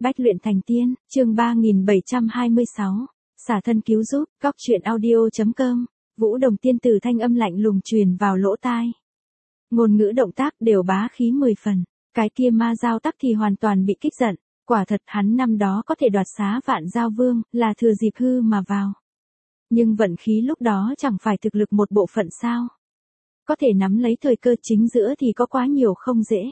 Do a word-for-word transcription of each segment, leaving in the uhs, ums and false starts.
Bách luyện thành tiên, chương ba nghìn bảy trăm hai mươi sáu, xả thân cứu giúp, góc truyện audio.com, Vũ Đồng tiên tử thanh âm lạnh lùng truyền vào lỗ tai. Ngôn ngữ động tác đều bá khí mười phần, cái kia ma giao tắc thì hoàn toàn bị kích giận, quả thật hắn năm đó có thể đoạt xá vạn giao vương, là thừa dịp hư mà vào. Nhưng vận khí lúc đó chẳng phải thực lực một bộ phận sao. Có thể nắm lấy thời cơ chính giữa thì có quá nhiều không dễ.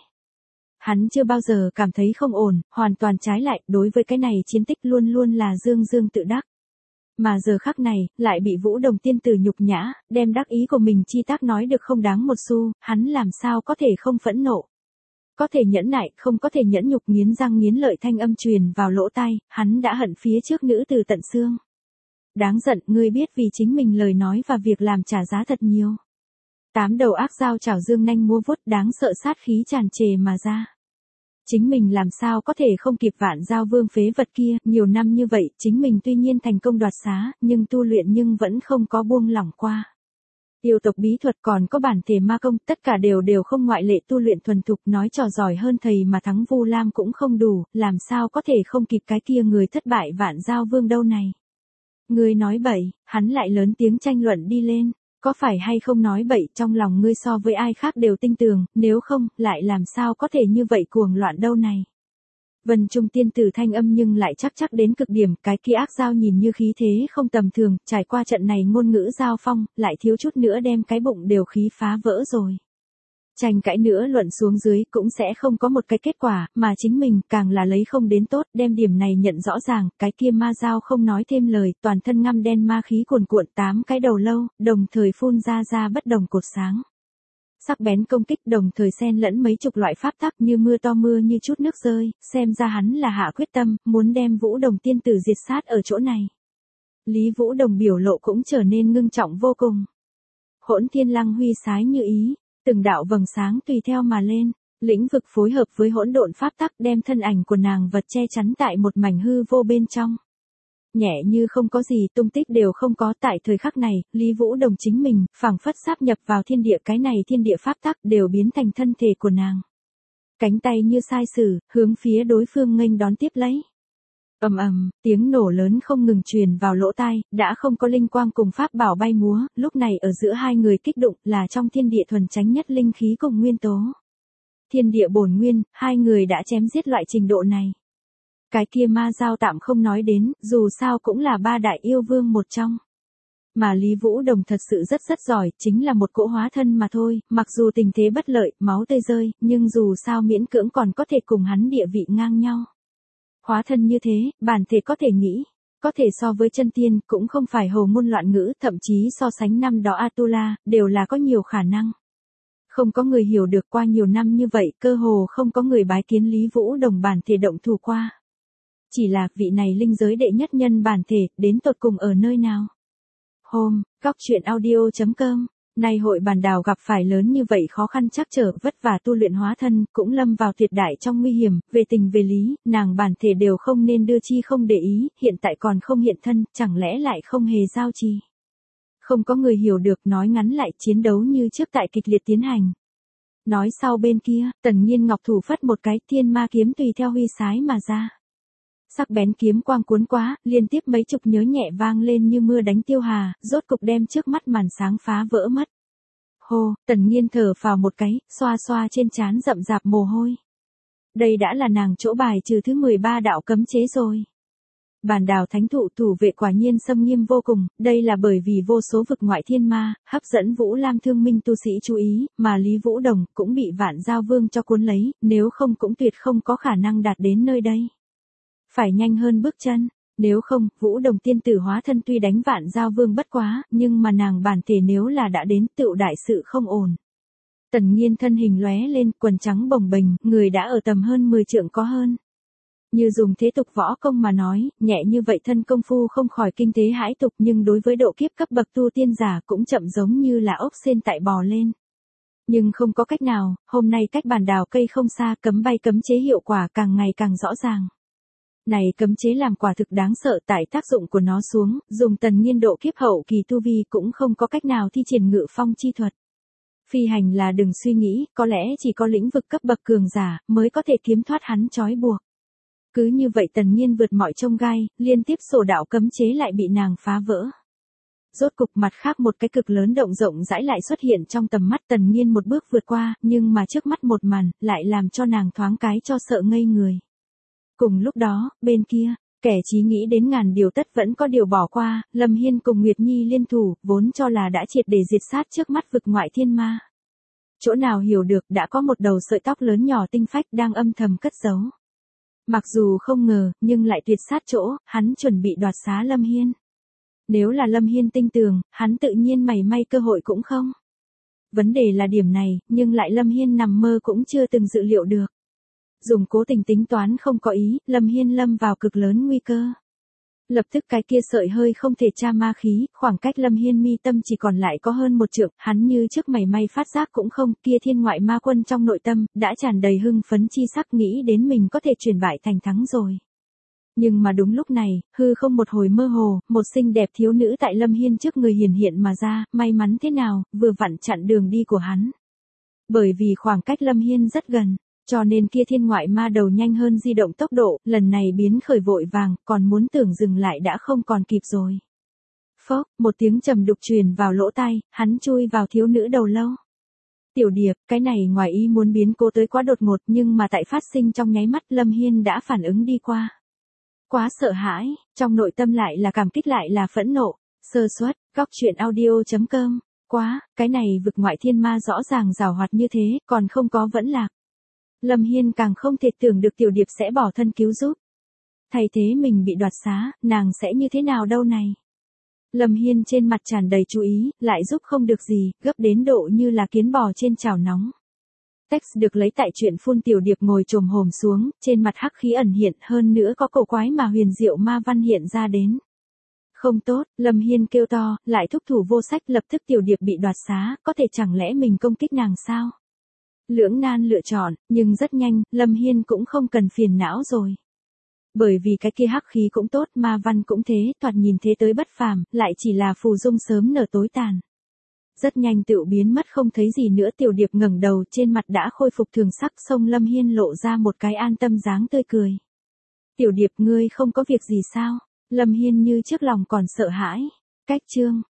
Hắn chưa bao giờ cảm thấy không ổn, hoàn toàn trái lại, đối với cái này chiến tích luôn luôn là dương dương tự đắc. Mà giờ khắc này, lại bị Vũ Đồng tiên tử nhục nhã, đem đắc ý của mình chi tác nói được không đáng một xu, hắn làm sao có thể không phẫn nộ. Có thể nhẫn nại, không có thể nhẫn nhục, nghiến răng nghiến lợi thanh âm truyền vào lỗ tai, hắn đã hận phía trước nữ từ tận xương. Đáng giận, ngươi biết vì chính mình lời nói và việc làm trả giá thật nhiều. Tám đầu ác dao chảo dương nanh múa vuốt, đáng sợ sát khí tràn trề mà ra. Chính mình làm sao có thể không kịp vạn giao vương phế vật kia, nhiều năm như vậy, chính mình tuy nhiên thành công đoạt xá, nhưng tu luyện nhưng vẫn không có buông lỏng qua. Yêu tộc bí thuật còn có bản thể ma công, tất cả đều đều không ngoại lệ tu luyện thuần thục, nói trò giỏi hơn thầy mà thắng Vu Lam cũng không đủ, làm sao có thể không kịp cái kia người thất bại vạn giao vương đâu này. Ngươi nói bậy, hắn lại lớn tiếng tranh luận đi lên. Có phải hay không nói bậy, trong lòng ngươi so với ai khác đều tinh tường, nếu không, lại làm sao có thể như vậy cuồng loạn đâu này. Vân Trung tiên tử thanh âm nhưng lại chắc chắc đến cực điểm, cái kia ác dao nhìn như khí thế không tầm thường, trải qua trận này ngôn ngữ giao phong, lại thiếu chút nữa đem cái bụng đều khí phá vỡ rồi. Tranh cãi nữa luận xuống dưới cũng sẽ không có một cái kết quả, mà chính mình càng là lấy không đến tốt, đem điểm này nhận rõ ràng, cái kia ma dao không nói thêm lời, toàn thân ngăm đen ma khí cuồn cuộn, tám cái đầu lâu, đồng thời phun ra ra bất đồng cột sáng. Sắc bén công kích đồng thời xen lẫn mấy chục loại pháp tắc như mưa to mưa như chút nước rơi, xem ra hắn là hạ quyết tâm, muốn đem Vũ Đồng tiên tử diệt sát ở chỗ này. Lý Vũ Đồng biểu lộ cũng trở nên ngưng trọng vô cùng. Hỗn Thiên Lăng huy sái như ý. Từng đạo vầng sáng tùy theo mà lên, lĩnh vực phối hợp với hỗn độn pháp tắc đem thân ảnh của nàng vật che chắn tại một mảnh hư vô bên trong. Nhẹ như không có gì, tung tích đều không có. Tại thời khắc này, Lý Vũ Đồng chính mình, phảng phất sáp nhập vào thiên địa, cái này thiên địa pháp tắc đều biến thành thân thể của nàng. Cánh tay như sai sử, hướng phía đối phương nghênh đón tiếp lấy. Ầm ầm, tiếng nổ lớn không ngừng truyền vào lỗ tai, đã không có linh quang cùng pháp bảo bay múa, lúc này ở giữa hai người kích động là trong thiên địa thuần chánh nhất linh khí cùng nguyên tố. Thiên địa bổn nguyên, hai người đã chém giết loại trình độ này. Cái kia ma giao tạm không nói đến, dù sao cũng là ba đại yêu vương một trong. Mà Lý Vũ Đồng thật sự rất rất giỏi, chính là một cỗ hóa thân mà thôi, mặc dù tình thế bất lợi, máu tươi rơi, nhưng dù sao miễn cưỡng còn có thể cùng hắn địa vị ngang nhau. Hóa thân như thế, bản thể có thể nghĩ, có thể so với chân tiên, cũng không phải hồ ngôn loạn ngữ, thậm chí so sánh năm đó Atula, đều là có nhiều khả năng. Không có người hiểu được qua nhiều năm như vậy, cơ hồ không có người bái kiến Lý Vũ Đồng bản thể động thủ qua. Chỉ là vị này linh giới đệ nhất nhân bản thể, đến tột cùng ở nơi nào? Hôm, góc truyện audio.com. Nay hội bàn đào gặp phải lớn như vậy khó khăn trắc trở, vất vả tu luyện hóa thân, cũng lâm vào tuyệt đại trong nguy hiểm, về tình về lý, nàng bản thể đều không nên đưa chi không để ý, hiện tại còn không hiện thân, chẳng lẽ lại không hề giao chi. Không có người hiểu được, nói ngắn lại, chiến đấu như trước tại kịch liệt tiến hành. Nói sau bên kia, Tần Nhiên Ngọc thủ phất một cái, thiên ma kiếm tùy theo huy sái mà ra. Sắc bén kiếm quang cuốn quá, liên tiếp mấy chục nhớ nhẹ vang lên như mưa đánh tiêu hà, rốt cục đem trước mắt màn sáng phá vỡ mất. Hô, Tần Nhiên thở phào một cái, xoa xoa trên trán rậm rạp mồ hôi. Đây đã là nàng chỗ bài trừ thứ mười ba đạo cấm chế rồi. Bàn đào thánh thụ thủ vệ quả nhiên xâm nghiêm vô cùng, đây là bởi vì vô số vực ngoại thiên ma, hấp dẫn Vũ Lam thương minh tu sĩ chú ý, mà Lý Vũ Đồng cũng bị vạn giao vương cho cuốn lấy, nếu không cũng tuyệt không có khả năng đạt đến nơi đây. Phải nhanh hơn bước chân, nếu không, Vũ Đồng tiên tử hóa thân tuy đánh vạn giao vương bất quá, nhưng mà nàng bản thể nếu là đã đến tựu đại sự không ổn. Tần Nhiên thân hình lóe lên, quần trắng bồng bềnh, người đã ở tầm hơn mười trượng có hơn. Như dùng thế tục võ công mà nói, nhẹ như vậy thân công phu không khỏi kinh tế hãi tục, nhưng đối với độ kiếp cấp bậc tu tiên giả cũng chậm giống như là ốc sên tại bò lên. Nhưng không có cách nào, hôm nay cách bàn đào cây không xa, cấm bay cấm chế hiệu quả càng ngày càng rõ ràng. Này cấm chế làm quả thực đáng sợ, tại tác dụng của nó xuống, dùng Tần Nhiên độ kiếp hậu kỳ tu vi cũng không có cách nào thi triển ngự phong chi thuật. Phi hành là đừng suy nghĩ, có lẽ chỉ có lĩnh vực cấp bậc cường giả mới có thể kiếm thoát hắn trói buộc. Cứ như vậy Tần Nhiên vượt mọi chông gai, liên tiếp sổ đạo cấm chế lại bị nàng phá vỡ. Rốt cục mặt khác một cái cực lớn động rộng rãi lại xuất hiện trong tầm mắt Tần Nhiên một bước vượt qua, nhưng mà trước mắt một màn, lại làm cho nàng thoáng cái cho sợ ngây người. Cùng lúc đó, bên kia, kẻ chí nghĩ đến ngàn điều tất vẫn có điều bỏ qua, Lâm Hiên cùng Nguyệt Nhi liên thủ, vốn cho là đã triệt để diệt sát trước mắt vực ngoại thiên ma. Chỗ nào hiểu được đã có một đầu sợi tóc lớn nhỏ tinh phách đang âm thầm cất giấu. Mặc dù không ngờ, nhưng lại tuyệt sát chỗ, hắn chuẩn bị đoạt xá Lâm Hiên. Nếu là Lâm Hiên tinh tường, hắn tự nhiên mảy may cơ hội cũng không. Vấn đề là điểm này, nhưng lại Lâm Hiên nằm mơ cũng chưa từng dự liệu được. Dùng cố tình tính toán không có ý, Lâm Hiên lâm vào cực lớn nguy cơ. Lập tức cái kia sợi hơi không thể tra ma khí, khoảng cách Lâm Hiên mi tâm chỉ còn lại có hơn một trượng, hắn như trước mảy may phát giác cũng không, kia thiên ngoại ma quân trong nội tâm, đã tràn đầy hưng phấn chi sắc nghĩ đến mình có thể chuyển bại thành thắng rồi. Nhưng mà đúng lúc này, hư không một hồi mơ hồ, một xinh đẹp thiếu nữ tại Lâm Hiên trước người hiển hiện mà ra, may mắn thế nào, vừa vặn chặn đường đi của hắn. Bởi vì khoảng cách Lâm Hiên rất gần, cho nên kia thiên ngoại ma đầu nhanh hơn di động tốc độ, lần này biến khởi vội vàng, còn muốn tưởng dừng lại đã không còn kịp rồi. Phốc, một tiếng trầm đục truyền vào lỗ tai, hắn chui vào thiếu nữ đầu lâu. Tiểu Điệp, cái này ngoài ý muốn biến cố tới quá đột ngột, nhưng mà tại phát sinh trong nháy mắt Lâm Hiên đã phản ứng đi qua. Quá sợ hãi, trong nội tâm lại là cảm kích lại là phẫn nộ, sơ suất, góc truyện audio chấm com, quá, cái này vực ngoại thiên ma rõ ràng giàu hoạt như thế, còn không có vẫn lạc. Lâm Hiên càng không thể tưởng được Tiểu Điệp sẽ bỏ thân cứu giúp. Thay thế mình bị đoạt xá, nàng sẽ như thế nào đâu này. Lâm Hiên trên mặt tràn đầy chú ý, lại giúp không được gì, gấp đến độ như là kiến bò trên chảo nóng. Text được lấy tại truyện phun Tiểu Điệp ngồi chồm hổm xuống, trên mặt hắc khí ẩn hiện, hơn nữa có cổ quái mà huyền diệu ma văn hiện ra đến. Không tốt, Lâm Hiên kêu to, lại thúc thủ vô sách, lập tức Tiểu Điệp bị đoạt xá, có thể chẳng lẽ mình công kích nàng sao? Lưỡng nan lựa chọn, nhưng rất nhanh, Lâm Hiên cũng không cần phiền não rồi. Bởi vì cái kia hắc khí cũng tốt, ma văn cũng thế, thoạt nhìn thế tới bất phàm, lại chỉ là phù dung sớm nở tối tàn. Rất nhanh tựu biến mất không thấy gì nữa. Tiểu Điệp ngẩng đầu, trên mặt đã khôi phục thường sắc, xông Lâm Hiên lộ ra một cái an tâm dáng tươi cười. Tiểu Điệp, ngươi không có việc gì sao? Lâm Hiên như trước lòng còn sợ hãi. Cách chương